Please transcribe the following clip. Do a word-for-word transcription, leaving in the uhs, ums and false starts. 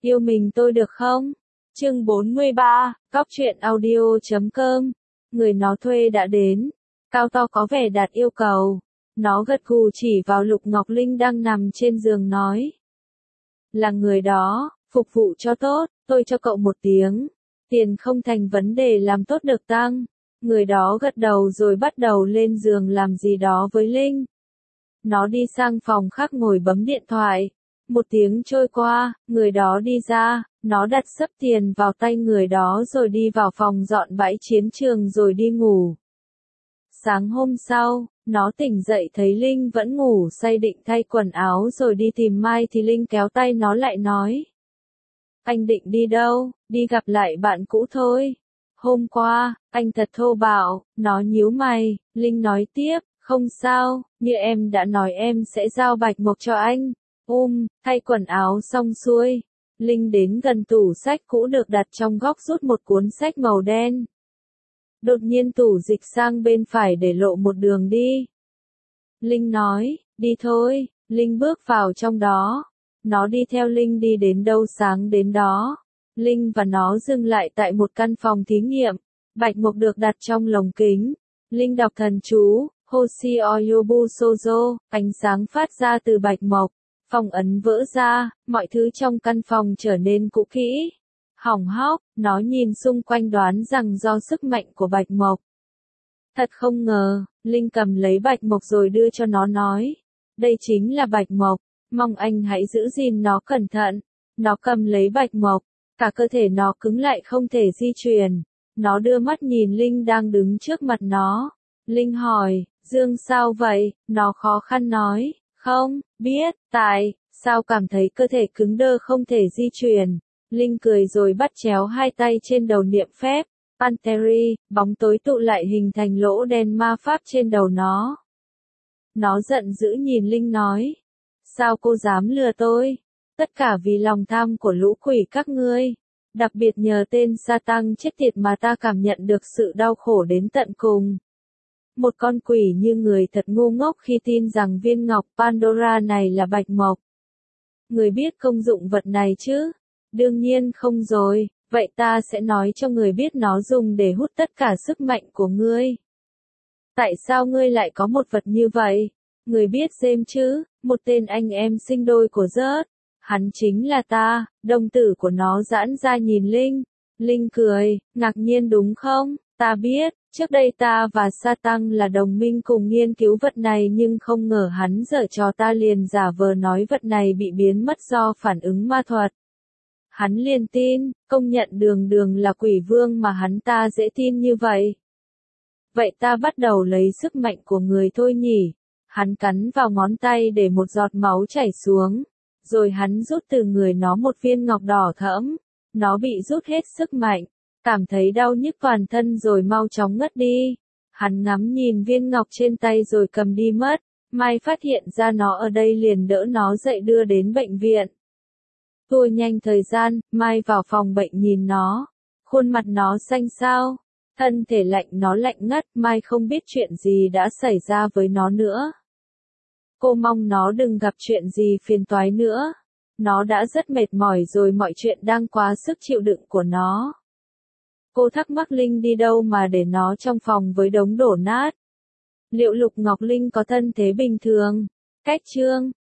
Yêu mình tôi được không? Chương bốn mươi ba, Cóc truyện audio chấm com. Người nó thuê đã đến. Cao to có vẻ đạt yêu cầu. Nó gật gù chỉ vào Lục Ngọc Linh đang nằm trên giường nói. Là người đó, phục vụ cho tốt, tôi cho cậu một tiếng. Tiền không thành vấn đề, làm tốt được tăng. Người đó gật đầu rồi bắt đầu lên giường làm gì đó với Linh. Nó đi sang phòng khác ngồi bấm điện thoại. Một tiếng trôi qua, người đó đi ra, nó đặt sấp tiền vào tay người đó rồi đi vào phòng dọn bãi chiến trường rồi đi ngủ. Sáng hôm sau, nó tỉnh dậy thấy Linh vẫn ngủ say định thay quần áo rồi đi tìm Mai thì Linh kéo tay nó lại nói. Anh định đi đâu? Đi gặp lại bạn cũ thôi. Hôm qua, anh thật thô bạo, nó nhíu mày, Linh nói tiếp, không sao, như em đã nói em sẽ giao bạch mộc cho anh. Um, thay quần áo xong xuôi. Linh đến gần tủ sách cũ được đặt trong góc rút một cuốn sách màu đen. Đột nhiên tủ dịch sang bên phải để lộ một đường đi. Linh nói, đi thôi, Linh bước vào trong đó. Nó đi theo Linh đi đến đâu sáng đến đó. Linh và nó dừng lại tại một căn phòng thí nghiệm. Bạch mộc được đặt trong lồng kính. Linh đọc thần chú, Hoshi Oyobu Sozo, ánh sáng phát ra từ bạch mộc. Phòng ấn vỡ ra, mọi thứ trong căn phòng trở nên cũ kỹ. Hỏng hóc, nó nhìn xung quanh đoán rằng do sức mạnh của bạch mộc. Thật không ngờ, Linh cầm lấy bạch mộc rồi đưa cho nó nói. Đây chính là bạch mộc, mong anh hãy giữ gìn nó cẩn thận. Nó cầm lấy bạch mộc, cả cơ thể nó cứng lại không thể di chuyển. Nó đưa mắt nhìn Linh đang đứng trước mặt nó. Linh hỏi, Dương sao vậy? Nó khó khăn nói. Không, biết, tại, sao cảm thấy cơ thể cứng đơ không thể di chuyển. Linh cười rồi bắt chéo hai tay trên đầu niệm phép. Panteri, bóng tối tụ lại hình thành lỗ đen ma pháp trên đầu nó. Nó giận dữ nhìn Linh nói. Sao cô dám lừa tôi? Tất cả vì lòng tham của lũ quỷ các ngươi. Đặc biệt nhờ tên Satan chết tiệt mà ta cảm nhận được sự đau khổ đến tận cùng. Một con quỷ như người thật ngu ngốc khi tin rằng viên ngọc Pandora này là bạch mộc. Người biết công dụng vật này chứ? Đương nhiên không rồi, vậy ta sẽ nói cho người biết nó dùng để hút tất cả sức mạnh của ngươi. Tại sao ngươi lại có một vật như vậy? Người biết James chứ, một tên anh em sinh đôi của Rớt. Hắn chính là ta, đồng tử của nó giãn ra nhìn Linh. Linh cười, ngạc nhiên đúng không? Ta biết, trước đây ta và Satan là đồng minh cùng nghiên cứu vật này nhưng không ngờ hắn giở trò ta liền giả vờ nói vật này bị biến mất do phản ứng ma thuật. Hắn liền tin, công nhận đường đường là quỷ vương mà hắn ta dễ tin như vậy. Vậy ta bắt đầu lấy sức mạnh của người thôi nhỉ? Hắn cắn vào ngón tay để một giọt máu chảy xuống. Rồi hắn rút từ người nó một viên ngọc đỏ thẫm. Nó bị rút hết sức mạnh. Cảm thấy đau nhức toàn thân rồi mau chóng ngất đi. Hắn ngắm nhìn viên ngọc trên tay rồi cầm đi mất. Mai phát hiện ra nó ở đây liền đỡ nó dậy đưa đến bệnh viện. Tua nhanh thời gian, Mai vào phòng bệnh nhìn nó. Khuôn mặt nó xanh xao. Thân thể lạnh nó lạnh ngắt. Mai không biết chuyện gì đã xảy ra với nó nữa. Cô mong nó đừng gặp chuyện gì phiền toái nữa. Nó đã rất mệt mỏi rồi, mọi chuyện đang quá sức chịu đựng của nó. Cô thắc mắc Linh đi đâu mà để nó trong phòng với đống đổ nát. Liệu Lục Ngọc Linh có thân thế bình thường? Cách chương